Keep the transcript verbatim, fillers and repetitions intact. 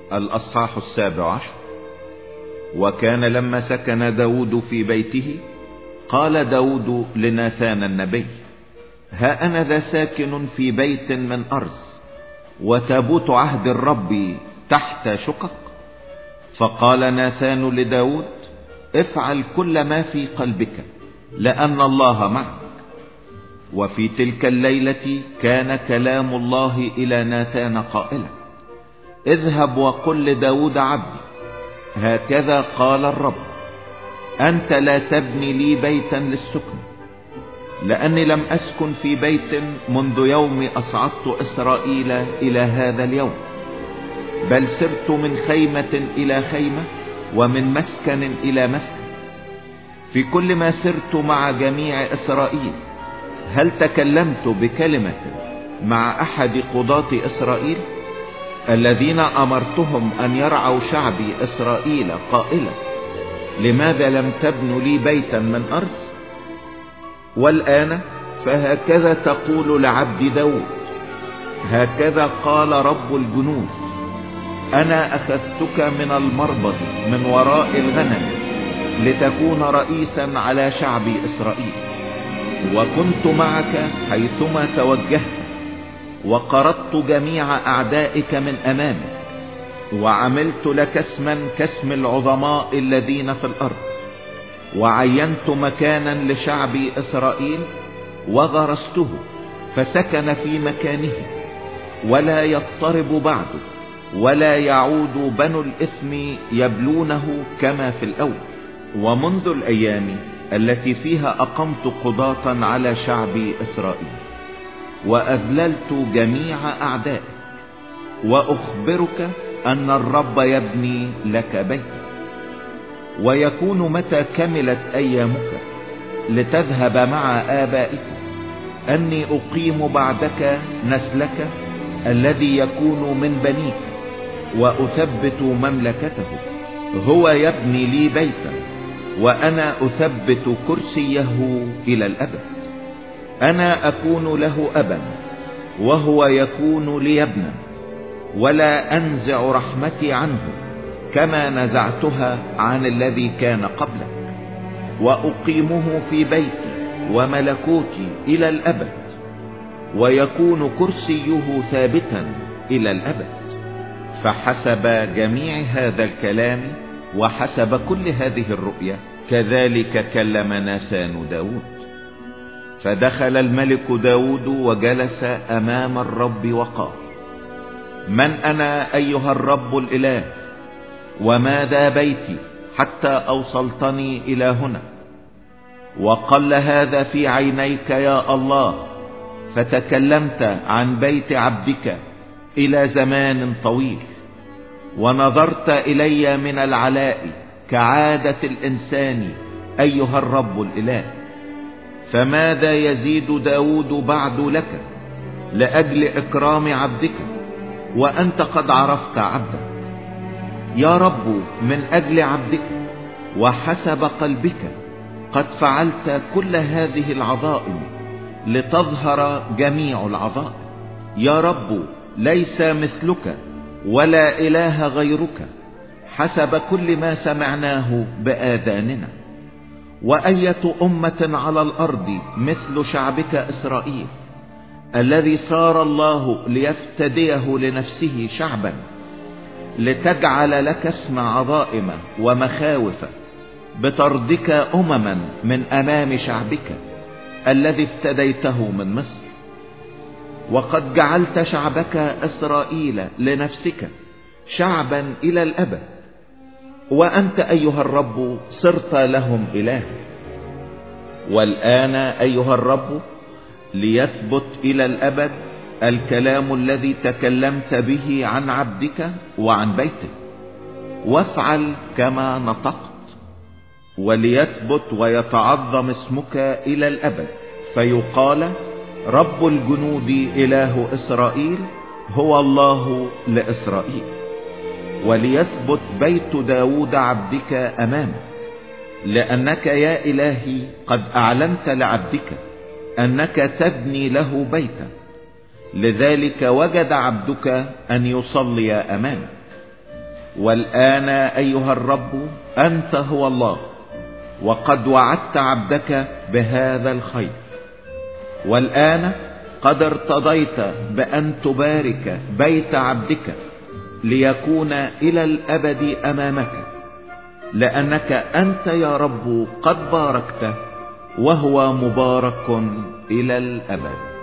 الأصحاح السابع عشر. وكان لما سكن داود في بيته قال داود لناثان النبي: ها أنا ذا ساكن في بيت من أرز، وتابوت عهد الرب تحت شقق. فقال ناثان لداود: افعل كل ما في قلبك، لأن الله معك. وفي تلك الليلة كان كلام الله إلى ناثان قائلا: اذهب وقل لداود عبدي: هكذا قال الرب، أنت لا تبني لي بيتا للسكن، لأني لم أسكن في بيت منذ يوم أصعدت إسرائيل إلى هذا اليوم، بل سرت من خيمة إلى خيمة ومن مسكن إلى مسكن. في كل ما سرت مع جميع إسرائيل هل تكلمت بكلمة مع أحد قضاة إسرائيل الذين أمرتهم أن يرعوا شعبي إسرائيل قائلا: لماذا لم تبنوا لي بيتا من أرز؟ والآن فهكذا تقول لعبد داود: هكذا قال رب الجنود، أنا أخذتك من المربض من وراء الغنم لتكون رئيسا على شعبي إسرائيل، وكنت معك حيثما توجهت، وقرضت جميع أعدائك من أمامك، وعملت لك اسما كاسم العظماء الذين في الأرض، وعينت مكانا لشعبي إسرائيل وغرسته فسكن في مكانه، ولا يضطرب بعده، ولا يعود بنو الإثم يبلونه كما في الأول. ومنذ الأيام التي فيها أقمت قضاة على شعبي إسرائيل وأذللت جميع أعدائك، وأخبرك أن الرب يبني لك بيتا. ويكون متى كملت أيامك لتذهب مع آبائك أني أقيم بعدك نسلك الذي يكون من بنيك، وأثبت مملكته، هو يبني لي بيتا، وأنا أثبت كرسيه إلى الأبد. أنا أكون له أبا، وهو يكون لي ابنا، ولا أنزع رحمتي عنه كما نزعتها عن الذي كان قبلك، وأقيمه في بيتي وملكوتي إلى الأبد، ويكون كرسيه ثابتا إلى الأبد. فحسب جميع هذا الكلام وحسب كل هذه الرؤيا كذلك كلم ناثان داود. فدخل الملك داود وجلس أمام الرب وقال: من أنا أيها الرب الإله؟ وماذا بيتي حتى أوصلتني إلى هنا؟ وقل هذا في عينيك يا الله، فتكلمت عن بيت عبدك إلى زمان طويل، ونظرت إلي من العلاء كعادة الإنسان أيها الرب الإله. فماذا يزيد داود بعد لك لأجل إكرام عبدك، وأنت قد عرفت عبدك؟ يا رب، من أجل عبدك وحسب قلبك قد فعلت كل هذه العظائم لتظهر جميع العظائم. يا رب، ليس مثلك ولا إله غيرك حسب كل ما سمعناه بآذاننا. وأية أمة على الأرض مثل شعبك إسرائيل الذي صار الله ليفتديه لنفسه شعبا، لتجعل لك اسم عظائم ومخاوف، بطردك أمما من أمام شعبك الذي افتديته من مصر. وقد جعلت شعبك إسرائيل لنفسك شعبا إلى الأبد، وأنت أيها الرب صرت لهم إله. والآن أيها الرب، ليثبت إلى الأبد الكلام الذي تكلمت به عن عبدك وعن بيتك، وافعل كما نطقت، وليثبت ويتعظم اسمك إلى الأبد، فيقال: رب الجنود إله إسرائيل هو الله لإسرائيل. وليثبت بيت داود عبدك أمامك، لأنك يا إلهي قد أعلنت لعبدك أنك تبني له بيتا، لذلك وجد عبدك أن يصلي أمامك. والآن أيها الرب أنت هو الله، وقد وعدت عبدك بهذا الخير، والآن قد ارتضيت بأن تبارك بيت عبدك ليكون إلى الأبد أمامك، لأنك أنت يا رب قد باركته، وهو مبارك إلى الأبد.